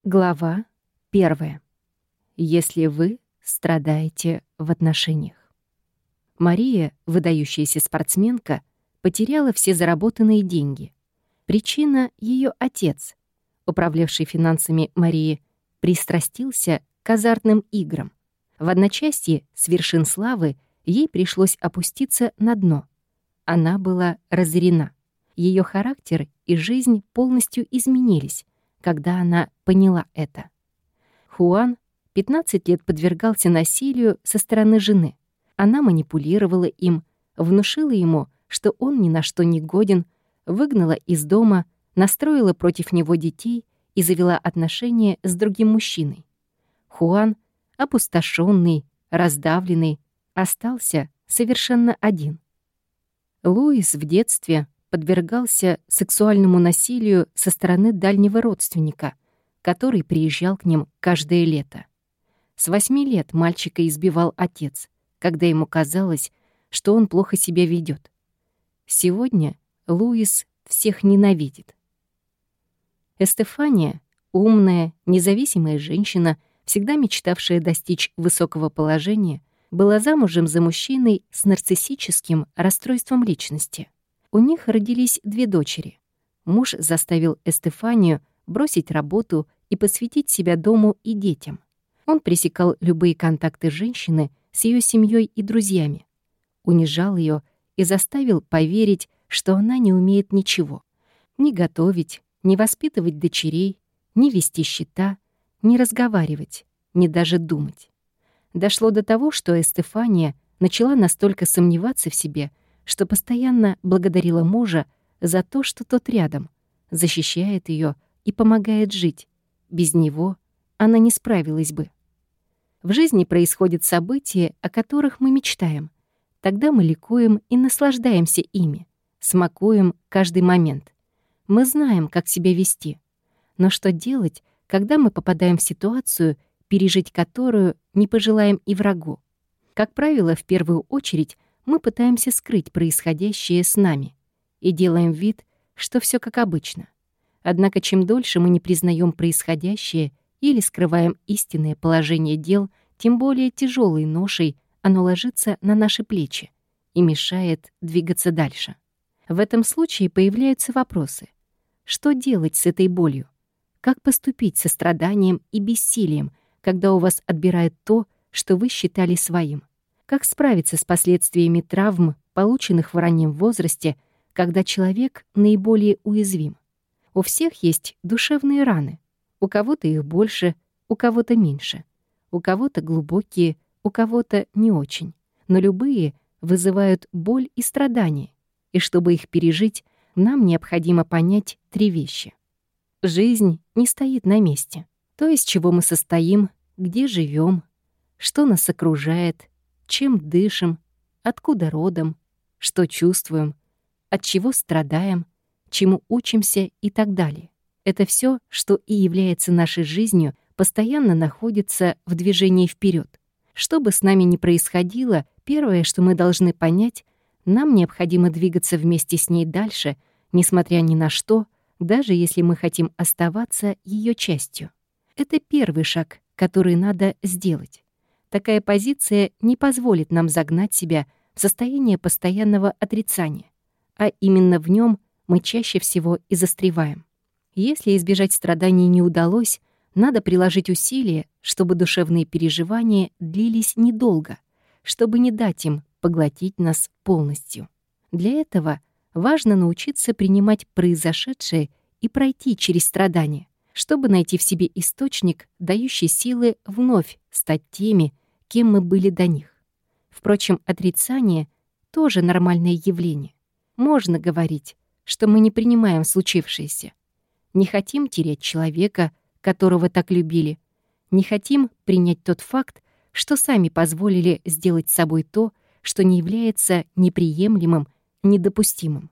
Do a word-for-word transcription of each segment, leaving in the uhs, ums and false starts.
Глава первая. Если вы страдаете в отношениях. Мария, выдающаяся спортсменка, потеряла все заработанные деньги. Причина — ее отец, управлявший финансами Марии, пристрастился к азартным играм. В одночасье с вершин славы ей пришлось опуститься на дно. Она была разорена. Ее характер и жизнь полностью изменились, когда она поняла это. Хуан пятнадцать лет подвергался насилию со стороны жены. Она манипулировала им, внушила ему, что он ни на что не годен, выгнала из дома, настроила против него детей и завела отношения с другим мужчиной. Хуан, опустошенный, раздавленный, остался совершенно один. Луис в детстве подвергался сексуальному насилию со стороны дальнего родственника, который приезжал к ним каждое лето. С восьми лет мальчика избивал отец, когда ему казалось, что он плохо себя ведет. Сегодня Луис всех ненавидит. Эстефания, умная, независимая женщина, всегда мечтавшая достичь высокого положения, была замужем за мужчиной с нарциссическим расстройством личности. У них родились две дочери. Муж заставил Эстефанию бросить работу и посвятить себя дому и детям. Он пресекал любые контакты женщины с ее семьей и друзьями, унижал ее и заставил поверить, что она не умеет ничего. Ни готовить, ни воспитывать дочерей, ни вести счета, ни разговаривать, ни даже думать. Дошло до того, что Эстефания начала настолько сомневаться в себе, что постоянно благодарила мужа за то, что тот рядом, защищает ее и помогает жить. Без него она не справилась бы. В жизни происходят события, о которых мы мечтаем. Тогда мы ликуем и наслаждаемся ими, смакуем каждый момент. Мы знаем, как себя вести. Но что делать, когда мы попадаем в ситуацию, пережить которую не пожелаем и врагу? Как правило, в первую очередь мы пытаемся скрыть происходящее с нами и делаем вид, что все как обычно. Однако чем дольше мы не признаем происходящее или скрываем истинное положение дел, тем более тяжелой ношей оно ложится на наши плечи и мешает двигаться дальше. В этом случае появляются вопросы. Что делать с этой болью? Как поступить со страданием и бессилием, когда у вас отбирают то, что вы считали своим? Как справиться с последствиями травм, полученных в раннем возрасте, когда человек наиболее уязвим? У всех есть душевные раны. У кого-то их больше, у кого-то меньше. У кого-то глубокие, у кого-то не очень. Но любые вызывают боль и страдания. И чтобы их пережить, нам необходимо понять три вещи. Жизнь не стоит на месте. То, из чего мы состоим, где живем, что нас окружает, чем дышим, откуда родом, что чувствуем, от чего страдаем, чему учимся и так далее. Это все, что и является нашей жизнью, постоянно находится в движении вперед. Что бы с нами ни происходило, первое, что мы должны понять, нам необходимо двигаться вместе с ней дальше, несмотря ни на что, даже если мы хотим оставаться ее частью. Это первый шаг, который надо сделать. Такая позиция не позволит нам загнать себя в состояние постоянного отрицания, а именно в нем мы чаще всего и застреваем. Если избежать страданий не удалось, надо приложить усилия, чтобы душевные переживания длились недолго, чтобы не дать им поглотить нас полностью. Для этого важно научиться принимать произошедшее и пройти через страдания, чтобы найти в себе источник, дающий силы вновь стать теми, кем мы были до них. Впрочем, отрицание — тоже нормальное явление. Можно говорить, что мы не принимаем случившееся. Не хотим терять человека, которого так любили. Не хотим принять тот факт, что сами позволили сделать с собой то, что не является неприемлемым, недопустимым.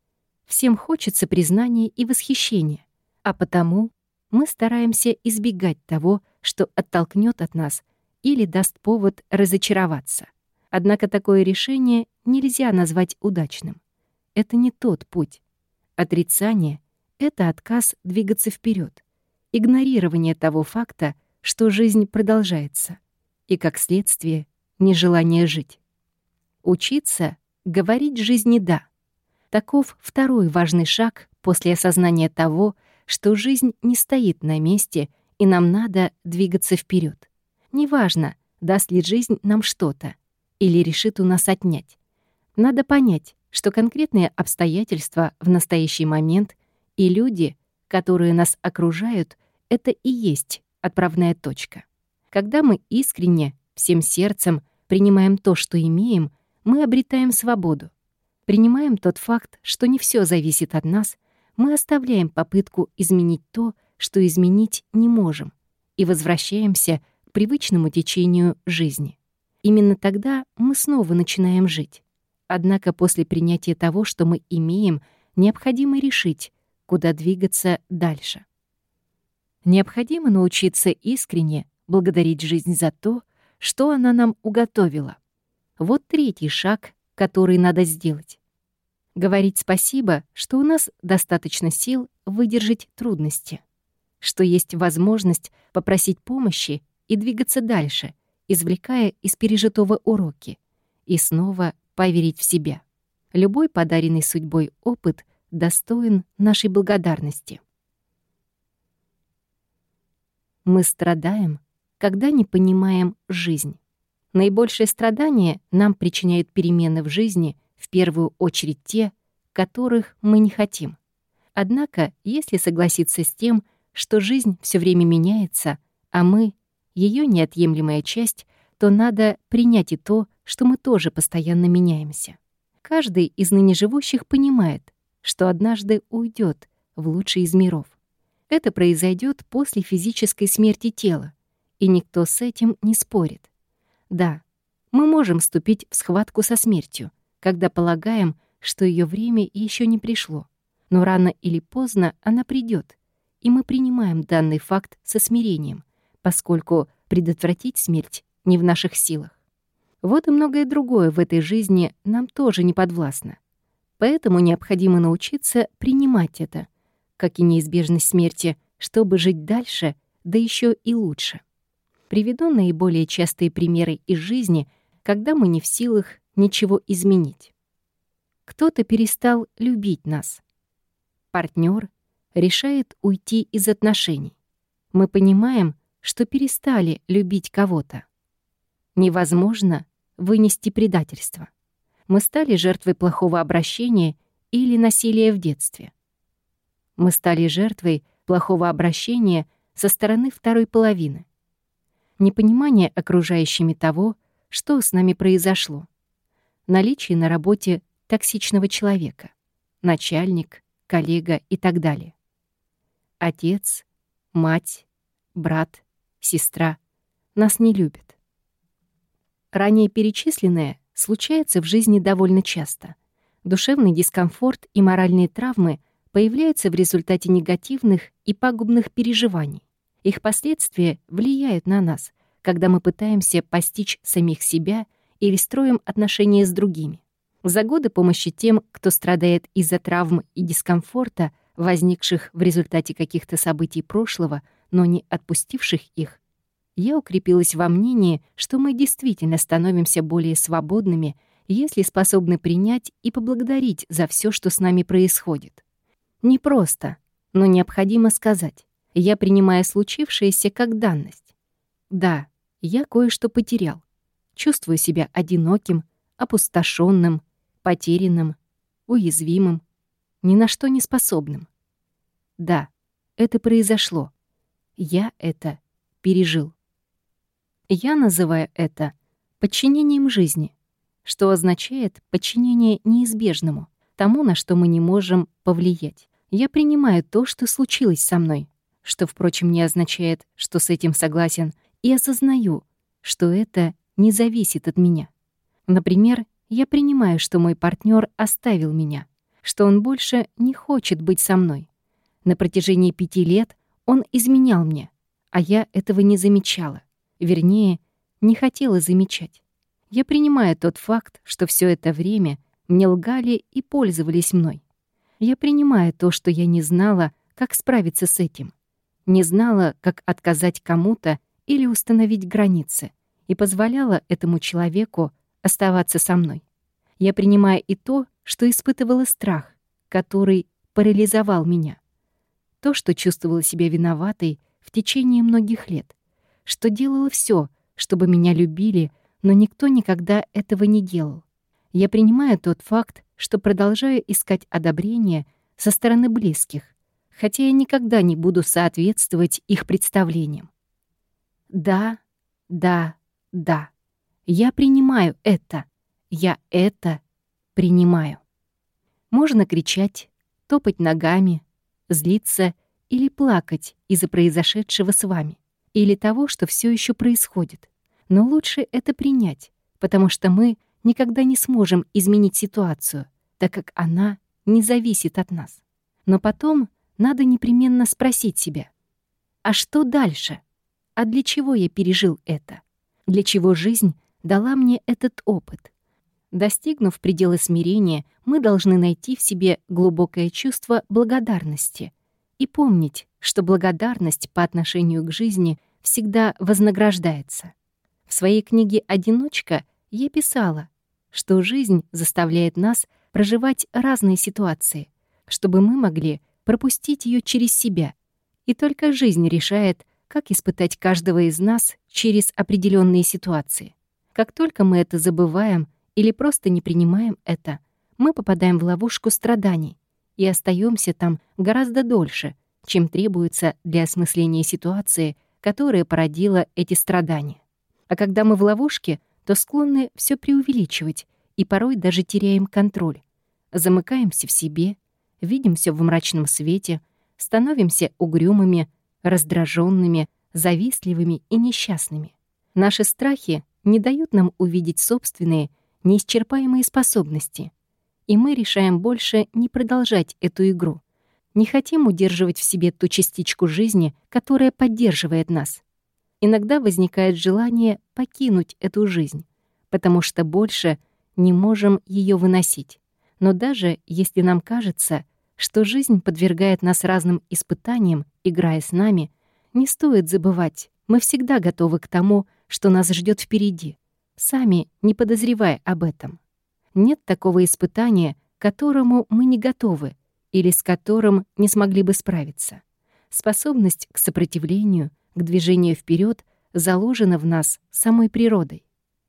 Всем хочется признания и восхищения, а потому мы стараемся избегать того, что оттолкнет от нас или даст повод разочароваться. Однако такое решение нельзя назвать удачным. Это не тот путь. Отрицание — это отказ двигаться вперед. игнорирование того факта, что жизнь продолжается, и, как следствие, нежелание жить. Учиться говорить жизни «да». Таков второй важный шаг после осознания того, что жизнь не стоит на месте, и нам надо двигаться вперед. Неважно, даст ли жизнь нам что-то или решит у нас отнять. Надо понять, что конкретные обстоятельства в настоящий момент и люди, которые нас окружают, это и есть отправная точка. Когда мы искренне, всем сердцем принимаем то, что имеем, мы обретаем свободу. Принимаем тот факт, что не все зависит от нас, мы оставляем попытку изменить то, что изменить не можем, и возвращаемся к привычному течению жизни. Именно тогда мы снова начинаем жить. Однако после принятия того, что мы имеем, необходимо решить, куда двигаться дальше. Необходимо научиться искренне благодарить жизнь за то, что она нам уготовила. Вот третий шаг, который надо сделать. Говорить спасибо, что у нас достаточно сил выдержать трудности, что есть возможность попросить помощи и двигаться дальше, извлекая из пережитого уроки, и снова поверить в себя. Любой подаренный судьбой опыт достоин нашей благодарности. Мы страдаем, когда не понимаем жизнь. Наибольшее страдание нам причиняют перемены в жизни, в первую очередь те, которых мы не хотим. Однако, если согласиться с тем, что жизнь все время меняется, а мы — ее неотъемлемая часть, то надо принять и то, что мы тоже постоянно меняемся. Каждый из ныне живущих понимает, что однажды уйдет в лучший из миров. Это произойдет после физической смерти тела, и никто с этим не спорит. Да, мы можем вступить в схватку со смертью, когда полагаем, что ее время еще не пришло, но рано или поздно она придет, и мы принимаем данный факт со смирением, поскольку предотвратить смерть не в наших силах. Вот и многое другое в этой жизни нам тоже не подвластно. Поэтому необходимо научиться принимать это, как и неизбежность смерти, чтобы жить дальше, да еще и лучше. Приведу наиболее частые примеры из жизни, когда мы не в силах ничего изменить. Кто-то перестал любить нас. Партнер решает уйти из отношений. Мы понимаем, что перестали любить кого-то. Невозможно вынести предательство. Мы стали жертвой плохого обращения или насилия в детстве. Мы стали жертвой плохого обращения со стороны второй половины. Непонимание окружающими того, что с нами произошло. Наличие на работе токсичного человека, начальник, коллега и так далее. Отец, мать, брат, сестра нас не любят. Ранее перечисленное случается в жизни довольно часто. Душевный дискомфорт и моральные травмы появляются в результате негативных и пагубных переживаний. Их последствия влияют на нас, когда мы пытаемся постичь самих себя или строим отношения с другими. За годы помощи тем, кто страдает из-за травм и дискомфорта, возникших в результате каких-то событий прошлого, но не отпустивших их, я укрепилась во мнении, что мы действительно становимся более свободными, если способны принять и поблагодарить за все, что с нами происходит. Не просто, но необходимо сказать: я принимаю случившееся как данность. Да, я кое-что потерял. Чувствую себя одиноким, опустошенным, потерянным, уязвимым, ни на что не способным. Да, это произошло. Я это пережил. Я называю это подчинением жизни, что означает подчинение неизбежному, тому, на что мы не можем повлиять. Я принимаю то, что случилось со мной, что, впрочем, не означает, что с этим согласен, и осознаю, что это не зависит от меня. Например, я принимаю, что мой партнер оставил меня, что он больше не хочет быть со мной. На протяжении пяти лет он изменял мне, а я этого не замечала. Вернее, не хотела замечать. Я принимаю тот факт, что все это время мне лгали и пользовались мной. Я принимаю то, что я не знала, как справиться с этим. не знала, как отказать кому-то или установить границы, и позволяла этому человеку оставаться со мной. Я принимаю и то, что испытывала страх, который парализовал меня. То, что чувствовала себя виноватой в течение многих лет, что делала все, чтобы меня любили, но никто никогда этого не делал. Я принимаю тот факт, что продолжаю искать одобрение со стороны близких, хотя я никогда не буду соответствовать их представлениям. Да, да, да. Я принимаю это. Я это принимаю. Можно кричать, топать ногами, злиться или плакать из-за произошедшего с вами, или того, что все еще происходит. Но лучше это принять, потому что мы никогда не сможем изменить ситуацию, так как она не зависит от нас. Но потом надо непременно спросить себя, а что дальше? А для чего я пережил это? Для чего жизнь дала мне этот опыт? Достигнув предела смирения, мы должны найти в себе глубокое чувство благодарности и помнить, что благодарность по отношению к жизни всегда вознаграждается. В своей книге «Одиночка» я писала, что жизнь заставляет нас проживать разные ситуации, чтобы мы могли пропустить ее через себя. И только жизнь решает, как испытать каждого из нас через определенные ситуации. Как только мы это забываем или просто не принимаем это, мы попадаем в ловушку страданий и остаемся там гораздо дольше, чем требуется для осмысления ситуации, которая породила эти страдания. А когда мы в ловушке, то склонны все преувеличивать и порой даже теряем контроль. Замыкаемся в себе, видимся в мрачном свете, становимся угрюмыми, раздраженными, завистливыми и несчастными. Наши страхи не дают нам увидеть собственные, неисчерпаемые способности, и мы решаем больше не продолжать эту игру. Не хотим удерживать в себе ту частичку жизни, которая поддерживает нас. Иногда возникает желание покинуть эту жизнь, потому что больше не можем ее выносить. Но даже если нам кажется, что жизнь подвергает нас разным испытаниям, играя с нами, не стоит забывать, мы всегда готовы к тому, что нас ждет впереди, сами не подозревая об этом. Нет такого испытания, к которому мы не готовы или с которым не смогли бы справиться. Способность к сопротивлению, к движению вперед заложена в нас самой природой.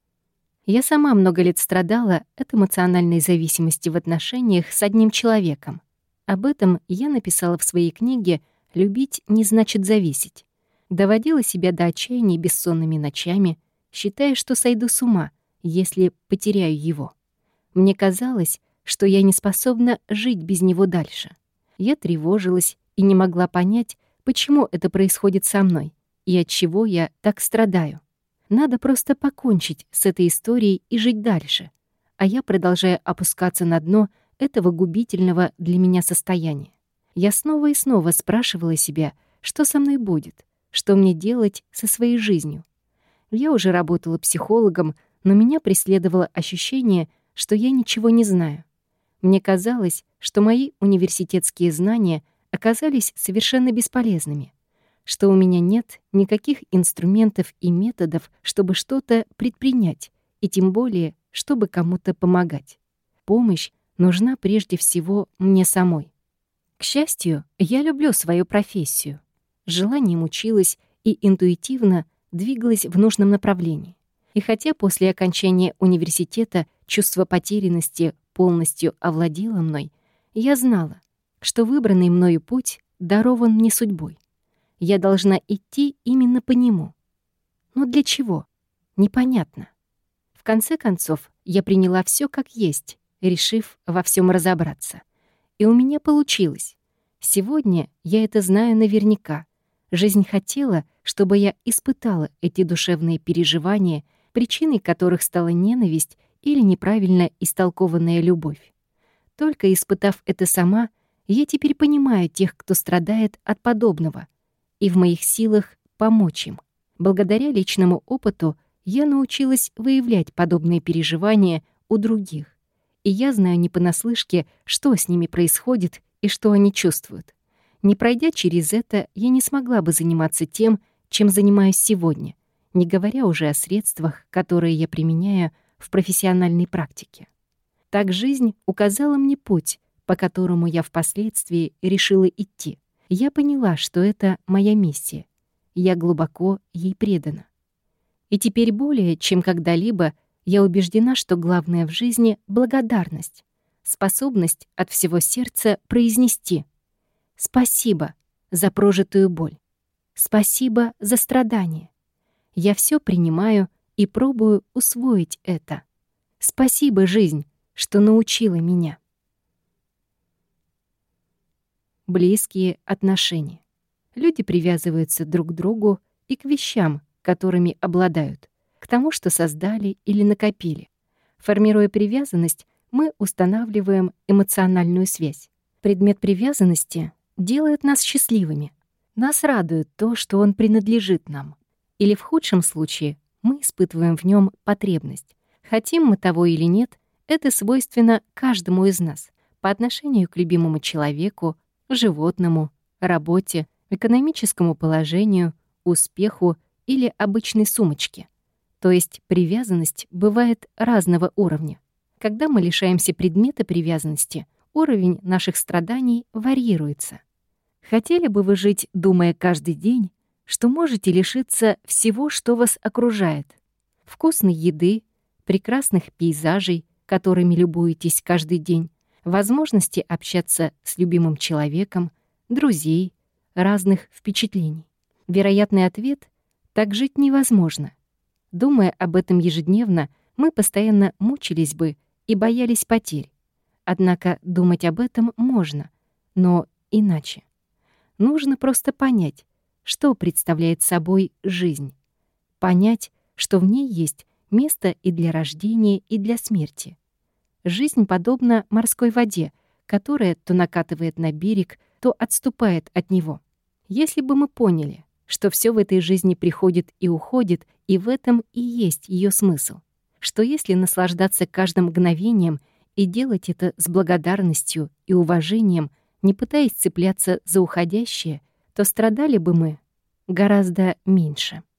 Я сама много лет страдала от эмоциональной зависимости в отношениях с одним человеком. Об этом я написала в своей книге «Любить не значит зависеть». Доводила себя до отчаяния бессонными ночами, считая, что сойду с ума, если потеряю его. Мне казалось, что я не способна жить без него дальше. Я тревожилась и не могла понять, почему это происходит со мной и от чего я так страдаю. Надо просто покончить с этой историей и жить дальше, а я продолжаю опускаться на дно этого губительного для меня состояния. Я снова и снова спрашивала себя, что со мной будет, что мне делать со своей жизнью. Я уже работала психологом, но меня преследовало ощущение, что я ничего не знаю. Мне казалось, что мои университетские знания оказались совершенно бесполезными, что у меня нет никаких инструментов и методов, чтобы что-то предпринять, и тем более, чтобы кому-то помогать. Помощь нужна прежде всего мне самой. К счастью, я люблю свою профессию. С желанием училась и интуитивно двигалась в нужном направлении. И хотя после окончания университета чувство потерянности полностью овладело мной, я знала, что выбранный мною путь дарован мне судьбой. Я должна идти именно по нему. Но для чего? Непонятно. В конце концов, я приняла все как есть, решив во всем разобраться. И у меня получилось. Сегодня я это знаю наверняка. Жизнь хотела, чтобы я испытала эти душевные переживания, причиной которых стала ненависть или неправильно истолкованная любовь. Только испытав это сама, я теперь понимаю тех, кто страдает от подобного, и в моих силах помочь им. Благодаря личному опыту я научилась выявлять подобные переживания у других, и я знаю не понаслышке, что с ними происходит и что они чувствуют. Не пройдя через это, я не смогла бы заниматься тем, чем занимаюсь сегодня, не говоря уже о средствах, которые я применяю в профессиональной практике. Так жизнь указала мне путь, по которому я впоследствии решила идти. Я поняла, что это моя миссия. Я глубоко ей предана. И теперь более, чем когда-либо, я убеждена, что главное в жизни — благодарность, способность от всего сердца произнести «Спасибо за прожитую боль, спасибо за страдания. Я все принимаю и пробую усвоить это. Спасибо, жизнь, что научила меня». Близкие отношения. Люди привязываются друг к другу и к вещам, которыми обладают, к тому, что создали или накопили. Формируя привязанность, мы устанавливаем эмоциональную связь. Предмет привязанности делает нас счастливыми. Нас радует то, что он принадлежит нам. Или в худшем случае мы испытываем в нем потребность. Хотим мы того или нет, это свойственно каждому из нас по отношению к любимому человеку, животному, работе, экономическому положению, успеху или обычной сумочке. То есть привязанность бывает разного уровня. Когда мы лишаемся предмета привязанности, уровень наших страданий варьируется. Хотели бы вы жить, думая каждый день, что можете лишиться всего, что вас окружает? Вкусной еды, прекрасных пейзажей, которыми любуетесь каждый день, возможности общаться с любимым человеком, друзей, разных впечатлений. Вероятный ответ — так жить невозможно. Думая об этом ежедневно, мы постоянно мучились бы и боялись потерь. Однако думать об этом можно, но иначе. Нужно просто понять, что представляет собой жизнь. Понять, что в ней есть место и для рождения, и для смерти. Жизнь подобна морской воде, которая то накатывает на берег, то отступает от него. Если бы мы поняли, что все в этой жизни приходит и уходит, и в этом и есть ее смысл, что если наслаждаться каждым мгновением и делать это с благодарностью и уважением, не пытаясь цепляться за уходящее, то страдали бы мы гораздо меньше.